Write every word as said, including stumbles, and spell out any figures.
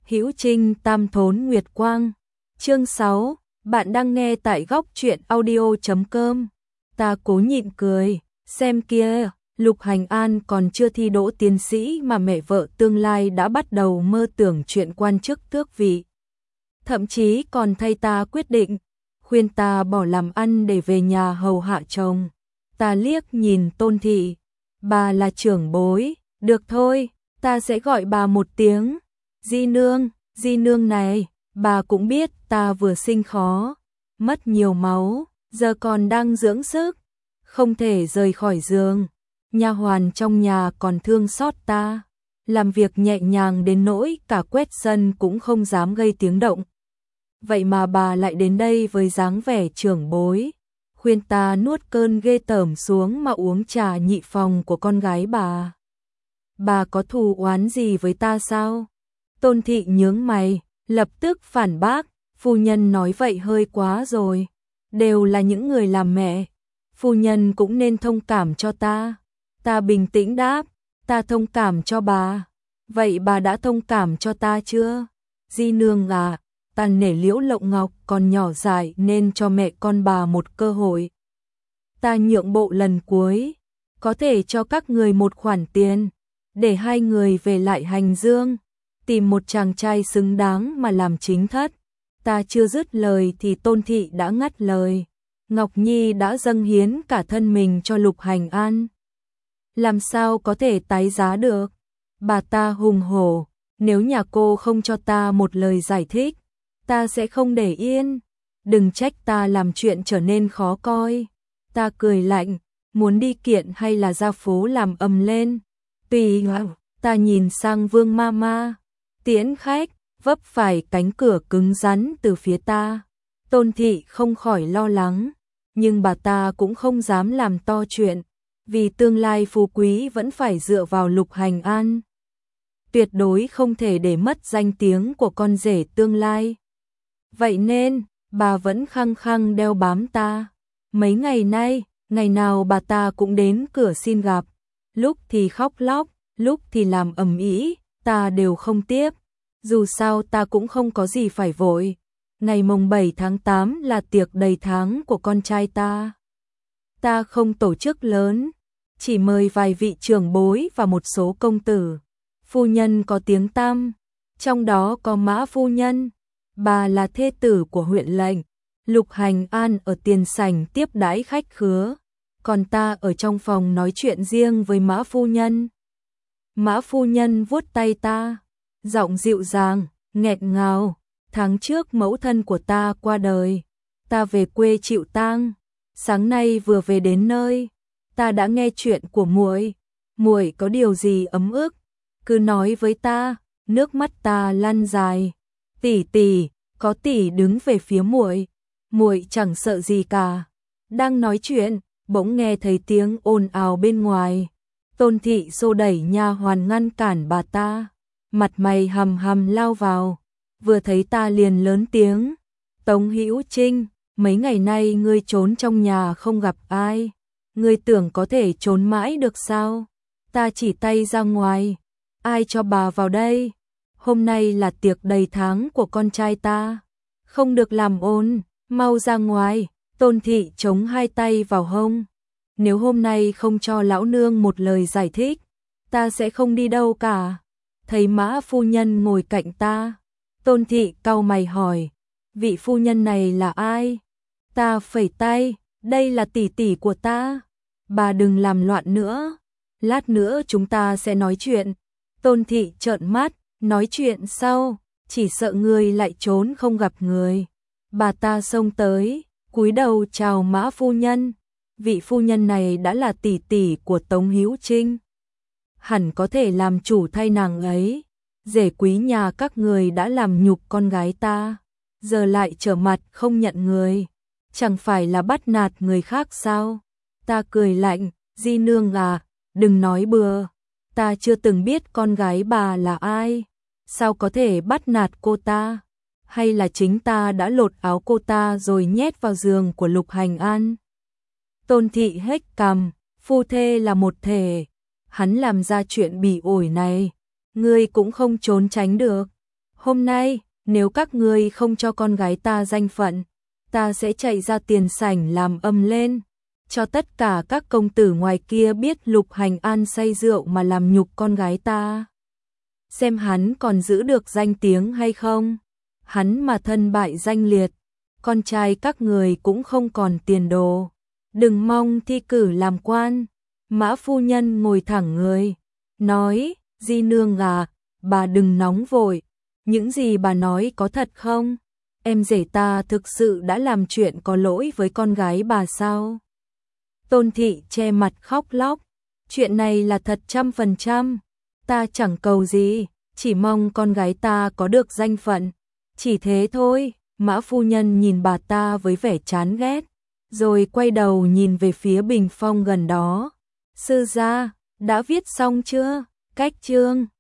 Hữu Trinh Tam Thốn Nguyệt Quang. Chương sáu, bạn đang nghe tại góc truyện audio chấm com. Ta cố nhịn cười, xem kia, Lục Hành An còn chưa thi đỗ tiến sĩ mà mẹ vợ tương lai đã bắt đầu mơ tưởng chuyện quan chức tước vị. Thậm chí còn thay ta quyết định, khuyên ta bỏ làm ăn để về nhà hầu hạ chồng. Ta liếc nhìn Tôn Thị, bà là trưởng bối, được thôi, ta sẽ gọi bà một tiếng. Di nương, di nương này, bà cũng biết ta vừa sinh khó, mất nhiều máu, giờ còn đang dưỡng sức, không thể rời khỏi giường. Nha hoàn trong nhà còn thương xót ta, làm việc nhẹ nhàng đến nỗi cả quét sân cũng không dám gây tiếng động. Vậy mà bà lại đến đây với dáng vẻ trưởng bối, khuyên ta nuốt cơn ghê tởm xuống mà uống trà nhị phòng của con gái bà. Bà có thù oán gì với ta sao? Tôn Thị nhướng mày, lập tức phản bác, phu nhân nói vậy hơi quá rồi, đều là những người làm mẹ, phu nhân cũng nên thông cảm cho ta. Ta bình tĩnh đáp, ta thông cảm cho bà, vậy bà đã thông cảm cho ta chưa? Di nương à, ta nể Liễu Lộng Ngọc còn nhỏ dại nên cho mẹ con bà một cơ hội. Ta nhượng bộ lần cuối, có thể cho các người một khoản tiền, để hai người về lại Hành Dương, tìm một chàng trai xứng đáng mà làm chính thất. Ta chưa dứt lời thì Tôn Thị đã ngắt lời. Ngọc Nhi đã dâng hiến cả thân mình cho Lục Hành An, làm sao có thể tái giá được? Bà ta hùng hổ, nếu nhà cô không cho ta một lời giải thích, ta sẽ không để yên. Đừng trách ta làm chuyện trở nên khó coi. Ta cười lạnh, muốn đi kiện hay là ra phố làm ầm lên? Tùy. Ta nhìn sang Vương Mama, tiễn khách, vấp phải cánh cửa cứng rắn từ phía ta. Tôn Thị không khỏi lo lắng, nhưng bà ta cũng không dám làm to chuyện, vì tương lai phú quý vẫn phải dựa vào Lục Hành An. Tuyệt đối không thể để mất danh tiếng của con rể tương lai. Vậy nên, bà vẫn khăng khăng đeo bám ta. Mấy ngày nay, ngày nào bà ta cũng đến cửa xin gặp, lúc thì khóc lóc, lúc thì làm ầm ĩ, ta đều không tiếp. Dù sao ta cũng không có gì phải vội. Ngày mồng bảy tháng tám là tiệc đầy tháng của con trai ta. Ta không tổ chức lớn, chỉ mời vài vị trưởng bối và một số công tử. Phu nhân có tiếng tăm, trong đó có Mã phu nhân, bà là thê tử của huyện lệnh. Lục Hành An ở tiền sảnh tiếp đãi khách khứa, còn ta ở trong phòng nói chuyện riêng với Mã phu nhân. Mã phu nhân vuốt tay ta, giọng dịu dàng, nghẹn ngào. Tháng trước mẫu thân của ta qua đời, ta về quê chịu tang, sáng nay vừa về đến nơi, ta đã nghe chuyện của muội. Muội có điều gì ấm ức, cứ nói với ta. Nước mắt ta lăn dài. Tỷ tỷ, có tỷ đứng về phía muội, muội chẳng sợ gì cả. Đang nói chuyện, bỗng nghe thấy tiếng ồn ào bên ngoài. Tôn Thị xô đẩy nha hoàn ngăn cản bà ta, mặt mày hầm hầm lao vào, vừa thấy ta liền lớn tiếng, Tống Hữu Trinh, mấy ngày nay ngươi trốn trong nhà không gặp ai, ngươi tưởng có thể trốn mãi được sao? Ta chỉ tay ra ngoài, ai cho bà vào đây? Hôm nay là tiệc đầy tháng của con trai ta, không được làm ồn, mau ra ngoài. Tôn Thị chống hai tay vào hông, nếu hôm nay không cho lão nương một lời giải thích, ta sẽ không đi đâu cả. Thấy Mã phu nhân ngồi cạnh ta, Tôn Thị cau mày hỏi, vị phu nhân này là ai? Ta phẩy tay, đây là tỷ tỷ của ta. Bà đừng làm loạn nữa, lát nữa chúng ta sẽ nói chuyện. Tôn Thị trợn mắt, nói chuyện sau, chỉ sợ người lại trốn không gặp người. Bà ta xông tới, cúi đầu chào Mã phu nhân. Vị phu nhân này đã là tỷ tỷ của Tống Hữu Trinh, hẳn có thể làm chủ thay nàng ấy. Rể quý nhà các người đã làm nhục con gái ta, giờ lại trở mặt không nhận người, chẳng phải là bắt nạt người khác sao? Ta cười lạnh, di nương à, đừng nói bừa, ta chưa từng biết con gái bà là ai, sao có thể bắt nạt cô ta? Hay là chính ta đã lột áo cô ta rồi nhét vào giường của Lục Hành An? Tôn Thị hếch cằm, phu thê là một thể, hắn làm ra chuyện bỉ ổi này, ngươi cũng không trốn tránh được. Hôm nay, nếu các ngươi không cho con gái ta danh phận, ta sẽ chạy ra tiền sảnh làm ầm lên, cho tất cả các công tử ngoài kia biết Lục Hành An say rượu mà làm nhục con gái ta. Xem hắn còn giữ được danh tiếng hay không. Hắn mà thân bại danh liệt, con trai các người cũng không còn tiền đồ. Đừng mong thi cử làm quan. Mã phu nhân ngồi thẳng người, nói, di nương à, bà đừng nóng vội. Những gì bà nói có thật không? Em rể ta thực sự đã làm chuyện có lỗi với con gái bà sao? Tôn thị che mặt khóc lóc. Chuyện này là thật trăm phần trăm. Ta chẳng cầu gì, chỉ mong con gái ta có được danh phận. Chỉ thế thôi. Mã phu nhân nhìn bà ta với vẻ chán ghét, rồi quay đầu nhìn về phía bình phong gần đó. Sư gia, đã viết xong chưa? Cách chương